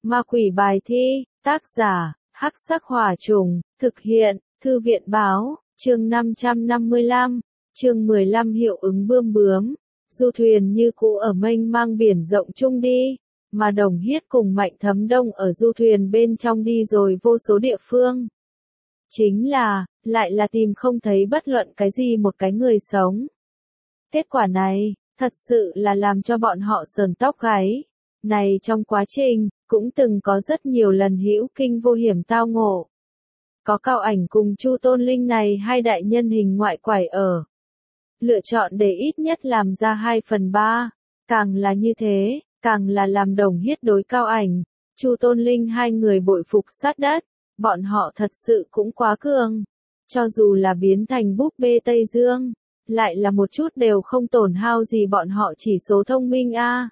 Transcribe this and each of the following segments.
Ma quỷ bài thi, tác giả, Hắc Sắc Hỏa Trùng, thực hiện, Thư viện báo, chương 555, chương 15 hiệu ứng bươm bướm. Du thuyền như cũ ở mênh mang biển rộng chung đi, mà Đồng Hiết cùng Mạnh Thấm Đông ở du thuyền bên trong đi rồi vô số địa phương. Chính là, lại là tìm không thấy bất luận cái gì một cái người sống. Kết quả này, thật sự là làm cho bọn họ sởn tóc gáy. Này trong quá trình, cũng từng có rất nhiều lần hữu kinh vô hiểm tao ngộ. Có Cao Ảnh cùng Chu Tôn Linh này hai đại nhân hình ngoại quải ở. Lựa chọn để ít nhất làm ra 2/3. Càng là như thế, càng là làm Đồng Hiết đối Cao Ảnh, Chu Tôn Linh hai người bội phục sát đất. Bọn họ thật sự cũng quá cường. Cho dù là biến thành búp bê Tây Dương, lại là một chút đều không tổn hao gì bọn họ chỉ số thông minh a.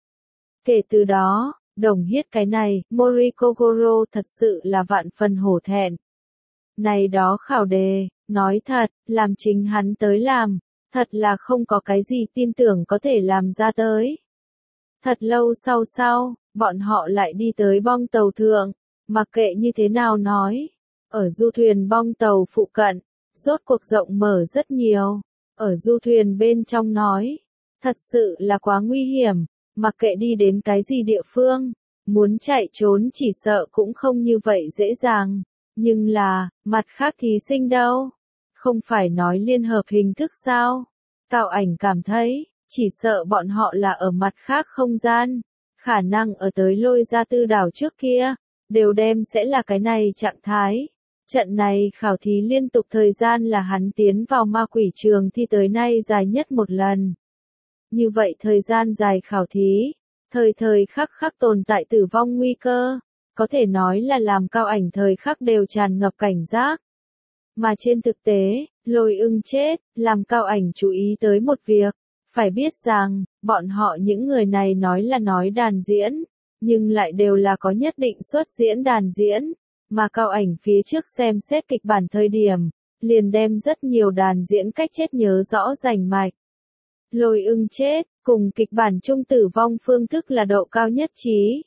Kể từ đó, Đồng Hiết cái này, Morikogoro thật sự là vạn phần hổ thẹn. Này đó khảo đề, nói thật, làm chính hắn tới làm, thật là không có cái gì tin tưởng có thể làm ra tới. Thật lâu sau, bọn họ lại đi tới bong tàu thượng, mặc kệ như thế nào nói. Ở du thuyền bong tàu phụ cận, rốt cuộc rộng mở rất nhiều. Ở du thuyền bên trong nói, thật sự là quá nguy hiểm, mặc kệ đi đến cái gì địa phương, muốn chạy trốn chỉ sợ cũng không như vậy dễ dàng. Nhưng là, mặt khác thí sinh đâu? Không phải nói liên hợp hình thức sao? Cao Ảnh cảm thấy, chỉ sợ bọn họ là ở mặt khác không gian, khả năng ở tới Lôi Gia Tư đảo trước kia, đều đem sẽ là cái này trạng thái. Trận này khảo thí liên tục thời gian là hắn tiến vào ma quỷ trường thi tới nay dài nhất một lần. Như vậy thời gian dài khảo thí, thời khắc tồn tại tử vong nguy cơ, có thể nói là làm Cao Ảnh thời khắc đều tràn ngập cảnh giác. Mà trên thực tế, Lôi Ưng chết, làm Cao Ảnh chú ý tới một việc, phải biết rằng, bọn họ những người này nói là nói đàn diễn, nhưng lại đều là có nhất định xuất diễn đàn diễn. Mà Cao Ảnh phía trước xem xét kịch bản thời điểm, liền đem rất nhiều đàn diễn cách chết nhớ rõ rành mạch. Lôi Ưng chết, cùng kịch bản chung tử vong phương thức là độ cao nhất trí.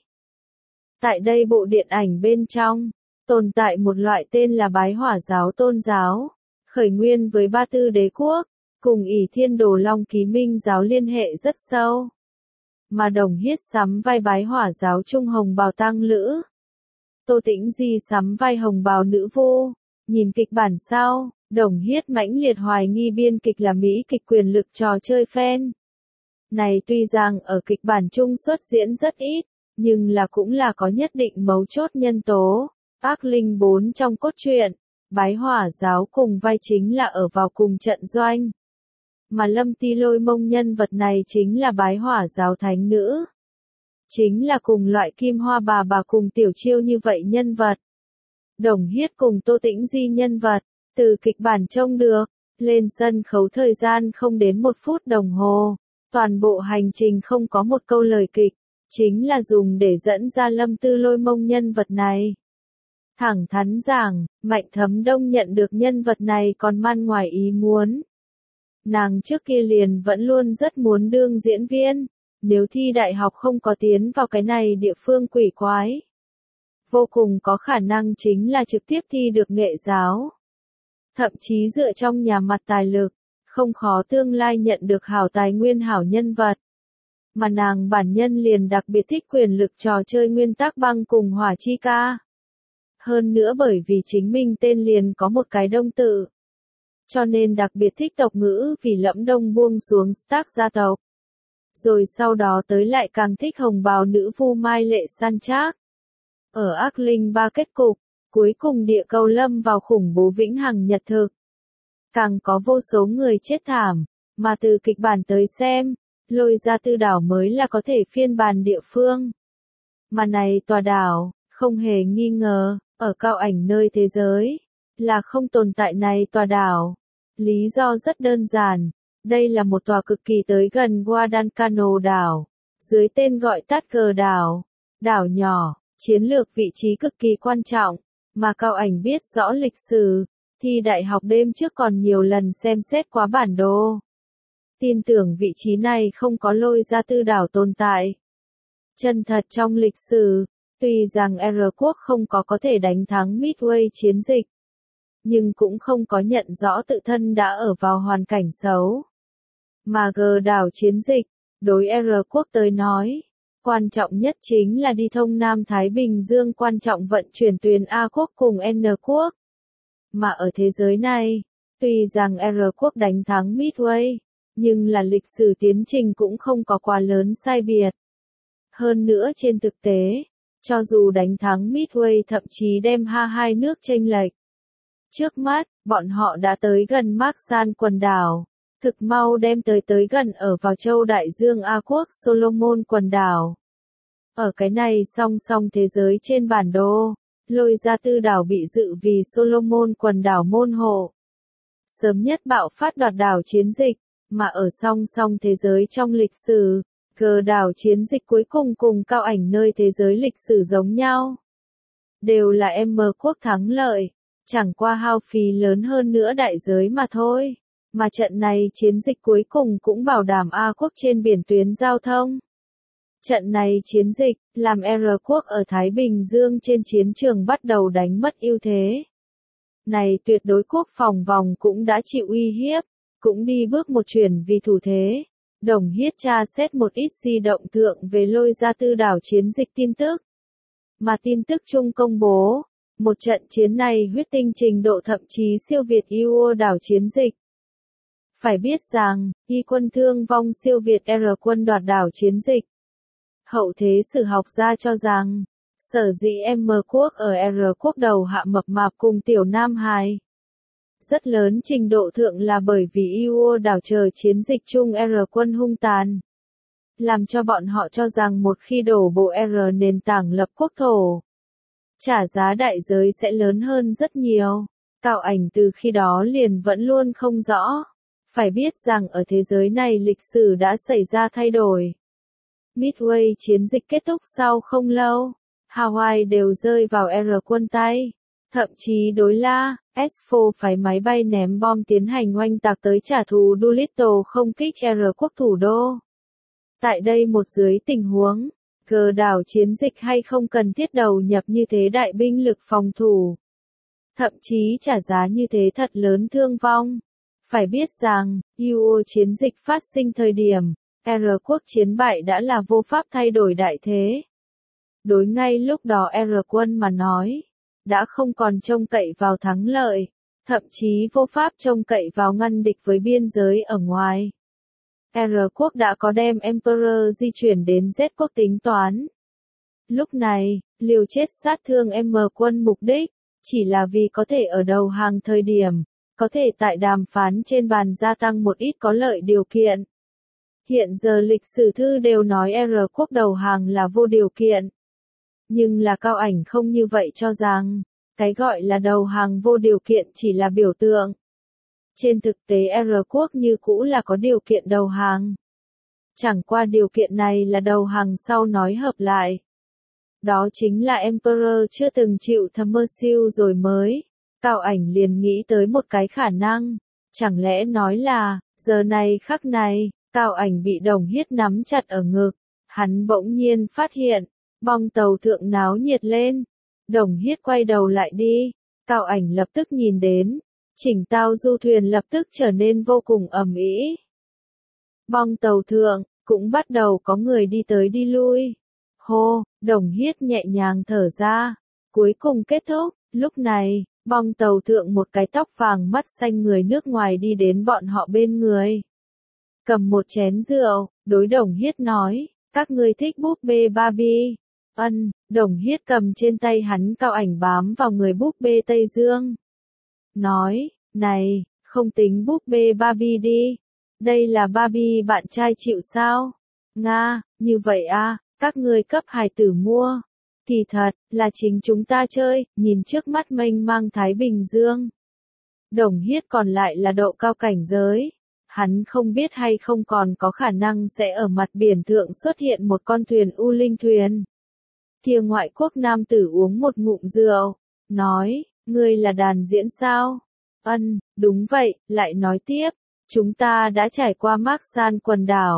Tại đây bộ điện ảnh bên trong, tồn tại một loại tên là Bái Hỏa giáo tôn giáo, khởi nguyên với Ba Tư Đế quốc, cùng ỷ Thiên Đồ Long Ký Minh giáo liên hệ rất sâu. Mà Đồng Hiết sắm vai Bái Hỏa giáo trung hồng bào tăng lữ. Tô Tĩnh Di sắm vai hồng bào nữ vô. Nhìn kịch bản sau, Đồng Hiết mãnh liệt hoài nghi biên kịch là Mỹ kịch quyền lực trò chơi fan. Này tuy rằng ở kịch bản chung xuất diễn rất ít, nhưng là cũng là có nhất định mấu chốt nhân tố. Ác Linh 4 trong cốt truyện, Bái Hỏa giáo cùng vai chính là ở vào cùng trận doanh. Mà Lâm Ti Lôi Mông nhân vật này chính là Bái Hỏa giáo thánh nữ. Chính là cùng loại Kim Hoa bà cùng Tiểu Chiêu như vậy nhân vật. Đồng Hiết cùng Tô Tĩnh Di nhân vật, từ kịch bản trông được, lên sân khấu thời gian không đến 1 phút đồng hồ. Toàn bộ hành trình không có một câu lời kịch, chính là dùng để dẫn ra Lâm Tư Lôi Mông nhân vật này. Thẳng thắn giảng, Mạnh Thấm Đông nhận được nhân vật này còn man ngoài ý muốn. Nàng trước kia liền vẫn luôn rất muốn đương diễn viên, nếu thi đại học không có tiến vào cái này địa phương quỷ quái. Vô cùng có khả năng chính là trực tiếp thi được nghệ giáo. Thậm chí dựa trong nhà mặt tài lực, không khó tương lai nhận được hảo tài nguyên hảo nhân vật. Mà nàng bản nhân liền đặc biệt thích quyền lực trò chơi nguyên tắc băng cùng hỏa chi ca. Hơn nữa bởi vì chính mình tên liền có một cái đông tự. Cho nên đặc biệt thích tộc ngữ vì Lẫm Đông buông xuống Stark gia tộc. Rồi sau đó tới lại càng thích hồng bào nữ vu Mai Lệ săn trác. Ở Ác Linh 3 kết cục, cuối cùng địa cầu lâm vào khủng bố vĩnh hằng nhật thực. Càng có vô số người chết thảm, mà từ kịch bản tới xem, Lôi Gia Tư đảo mới là có thể phiên bản địa phương. Mà này tòa đảo, không hề nghi ngờ, ở Cao Ảnh nơi thế giới, là không tồn tại này tòa đảo. Lý do rất đơn giản, đây là một tòa cực kỳ tới gần Guadalcanal đảo, dưới tên gọi tắt Cờ đảo. Đảo nhỏ, chiến lược vị trí cực kỳ quan trọng, mà Cao Ảnh biết rõ lịch sử, thi đại học đêm trước còn nhiều lần xem xét quá bản đồ. Tin tưởng vị trí này không có Lôi Gia Tư đảo tồn tại. Chân thật trong lịch sử, Tuy rằng R quốc không có thể đánh thắng Midway chiến dịch, nhưng cũng không có nhận rõ tự thân đã ở vào hoàn cảnh xấu. Mà G đảo chiến dịch, đối R quốc tới nói, quan trọng nhất chính là đi thông Nam Thái Bình Dương, quan trọng vận chuyển tuyến A quốc cùng N quốc. Mà ở thế giới này, tuy rằng R quốc đánh thắng Midway, nhưng là lịch sử tiến trình cũng không có quá lớn sai biệt. Hơn nữa trên thực tế, cho dù đánh thắng Midway thậm chí đem hai nước chênh lệch. Trước mắt, bọn họ đã tới gần Marshall quần đảo, thực mau đem tới gần ở vào châu Đại Dương A quốc Solomon quần đảo. Ở cái này song song thế giới trên bản đồ, Lôi Gia Tư đảo bị dự vì Solomon quần đảo môn hộ. Sớm nhất bạo phát đoạt đảo chiến dịch, mà ở song song thế giới trong lịch sử, G đảo chiến dịch cuối cùng cùng Cao Ảnh nơi thế giới lịch sử giống nhau. Đều là M quốc thắng lợi, chẳng qua hao phí lớn hơn nữa đại giới mà thôi. Mà trận này chiến dịch cuối cùng cũng bảo đảm A quốc trên biển tuyến giao thông. Trận này chiến dịch, làm R quốc ở Thái Bình Dương trên chiến trường bắt đầu đánh mất ưu thế. Này tuyệt đối quốc phòng vòng cũng đã chịu uy hiếp, cũng đi bước một chuyển vì thủ thế. Đồng Hiết tra xét một ít di động thượng về Lôi Gia Tư đảo chiến dịch tin tức. Mà tin tức chung công bố, một trận chiến này huyết tinh trình độ thậm chí siêu việt IUO đảo chiến dịch. Phải biết rằng, Y quân thương vong siêu việt R quân đoạt đảo chiến dịch. Hậu thế sử học gia cho rằng, sở dĩ M quốc ở R quốc đầu hạ mập mạp cùng tiểu Nam Hải. Rất lớn trình độ thượng là bởi vì IUO đảo chờ chiến dịch chung R quân hung tàn. Làm cho bọn họ cho rằng một khi đổ bộ R nền tảng lập quốc thổ, trả giá đại giới sẽ lớn hơn rất nhiều. Cao Ảnh từ khi đó liền vẫn luôn không rõ. Phải biết rằng ở thế giới này lịch sử đã xảy ra thay đổi. Midway chiến dịch kết thúc sau không lâu, Hawaii đều rơi vào R quân tay. Thậm chí đối La, S4 phái máy bay ném bom tiến hành oanh tạc tới trả thù Doolittle không kích R quốc thủ đô. Tại đây một dưới tình huống, G đảo chiến dịch hay không cần thiết đầu nhập như thế đại binh lực phòng thủ. Thậm chí trả giá như thế thật lớn thương vong. Phải biết rằng, IUO chiến dịch phát sinh thời điểm, R quốc chiến bại đã là vô pháp thay đổi đại thế. Đối ngay lúc đó R quân mà nói, đã không còn trông cậy vào thắng lợi, thậm chí vô pháp trông cậy vào ngăn địch với biên giới ở ngoài. R quốc đã có đem Emperor di chuyển đến Z quốc tính toán. Lúc này, liều chết sát thương M quân mục đích, chỉ là vì có thể ở đầu hàng thời điểm, có thể tại đàm phán trên bàn gia tăng một ít có lợi điều kiện. Hiện giờ lịch sử thư đều nói R quốc đầu hàng là vô điều kiện. Nhưng là Cao Ảnh không như vậy cho rằng, cái gọi là đầu hàng vô điều kiện chỉ là biểu tượng. Trên thực tế R quốc như cũ là có điều kiện đầu hàng. Chẳng qua điều kiện này là đầu hàng sau nói hợp lại. Đó chính là Emperor chưa từng chịu thầm mơ siêu rồi mới. Cao Ảnh liền nghĩ tới một cái khả năng. Chẳng lẽ nói là, giờ này khắc này, Cao Ảnh bị Đồng Hiết nắm chặt ở ngực. Hắn bỗng nhiên phát hiện, bong tàu thượng náo nhiệt lên. Đồng Hiết quay đầu lại đi. Cao Ảnh lập tức nhìn đến. Chỉnh tao du thuyền lập tức trở nên vô cùng ầm ĩ. Bong tàu thượng, cũng bắt đầu có người đi tới đi lui. Hô, Đồng Hiết nhẹ nhàng thở ra. Cuối cùng kết thúc, lúc này, bong tàu thượng một cái tóc vàng mắt xanh người nước ngoài đi đến bọn họ bên người. Cầm một chén rượu, đối Đồng Hiết nói, các ngươi thích búp bê Barbie. Đồng Hiết cầm trên tay hắn Cao Ảnh bám vào người búp bê Tây Dương. Nói, này, không tính búp bê Barbie đi. Đây là Barbie bạn trai chịu sao? Nga, như vậy à, các ngươi cấp hài tử mua. Thì thật, là chính chúng ta chơi, nhìn trước mắt mênh mang Thái Bình Dương. Đồng Hiết còn lại là độ cao cảnh giới. Hắn không biết hay không còn có khả năng sẽ ở mặt biển thượng xuất hiện một con thuyền U Linh thuyền. Kia ngoại quốc nam tử uống một ngụm rượu, nói, ngươi là đàn diễn sao? Đúng vậy, lại nói tiếp, chúng ta đã trải qua Marshall quần đảo,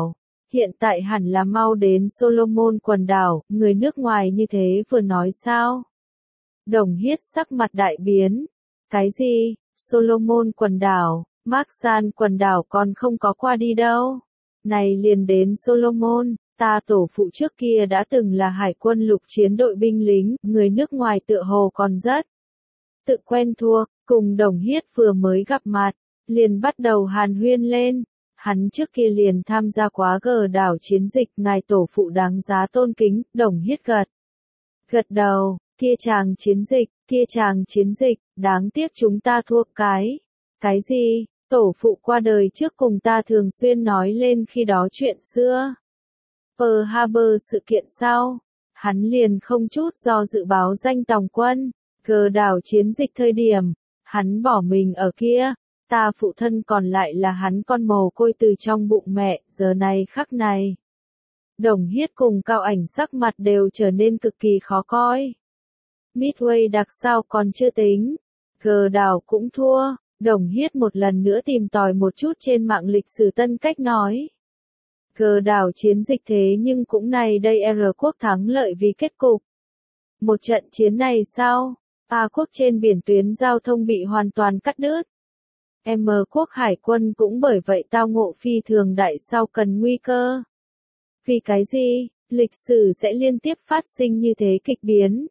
Hiện tại hẳn là mau đến Solomon quần đảo, người nước ngoài như thế vừa nói sao? Đồng Hiết sắc mặt đại biến. Cái gì? Solomon quần đảo, Marshall quần đảo còn không có qua đi đâu. Này liền đến Solomon, ta tổ phụ trước kia đã từng là hải quân lục chiến đội binh lính, người nước ngoài tựa hồ còn rất tự quen thuộc, cùng Đồng Hiết vừa mới gặp mặt, liền bắt đầu hàn huyên lên. Hắn trước kia liền tham gia quá Gờ đảo chiến dịch, ngài tổ phụ đáng giá tôn kính. Đồng Hiết gật đầu, kia chàng chiến dịch, đáng tiếc chúng ta thua cái gì? Tổ phụ qua đời trước cùng ta thường xuyên nói lên khi đó chuyện xưa. Pearl Harbor sự kiện sau, hắn liền không chút do dự báo danh tòng quân. Gờ đảo chiến dịch thời điểm, hắn bỏ mình ở kia. Ta phụ thân còn lại là hắn con mồ côi từ trong bụng mẹ, giờ này khắc này. Đồng Hiết cùng Cao Ảnh sắc mặt đều trở nên cực kỳ khó coi. Midway đặc sao còn chưa tính. Gờ đảo cũng thua. Đồng Hiết một lần nữa tìm tòi một chút trên mạng lịch sử tân cách nói. Gờ đảo chiến dịch thế nhưng cũng này đây R quốc thắng lợi vì kết cục. Một trận chiến này sao? A quốc trên biển tuyến giao thông bị hoàn toàn cắt đứt. M quốc hải quân cũng bởi vậy tao ngộ phi thường đại sau cần nguy cơ. Vì cái gì? Lịch sử sẽ liên tiếp phát sinh như thế kịch biến.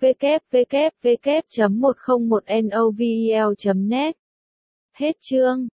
www.101novel.net Hết chương.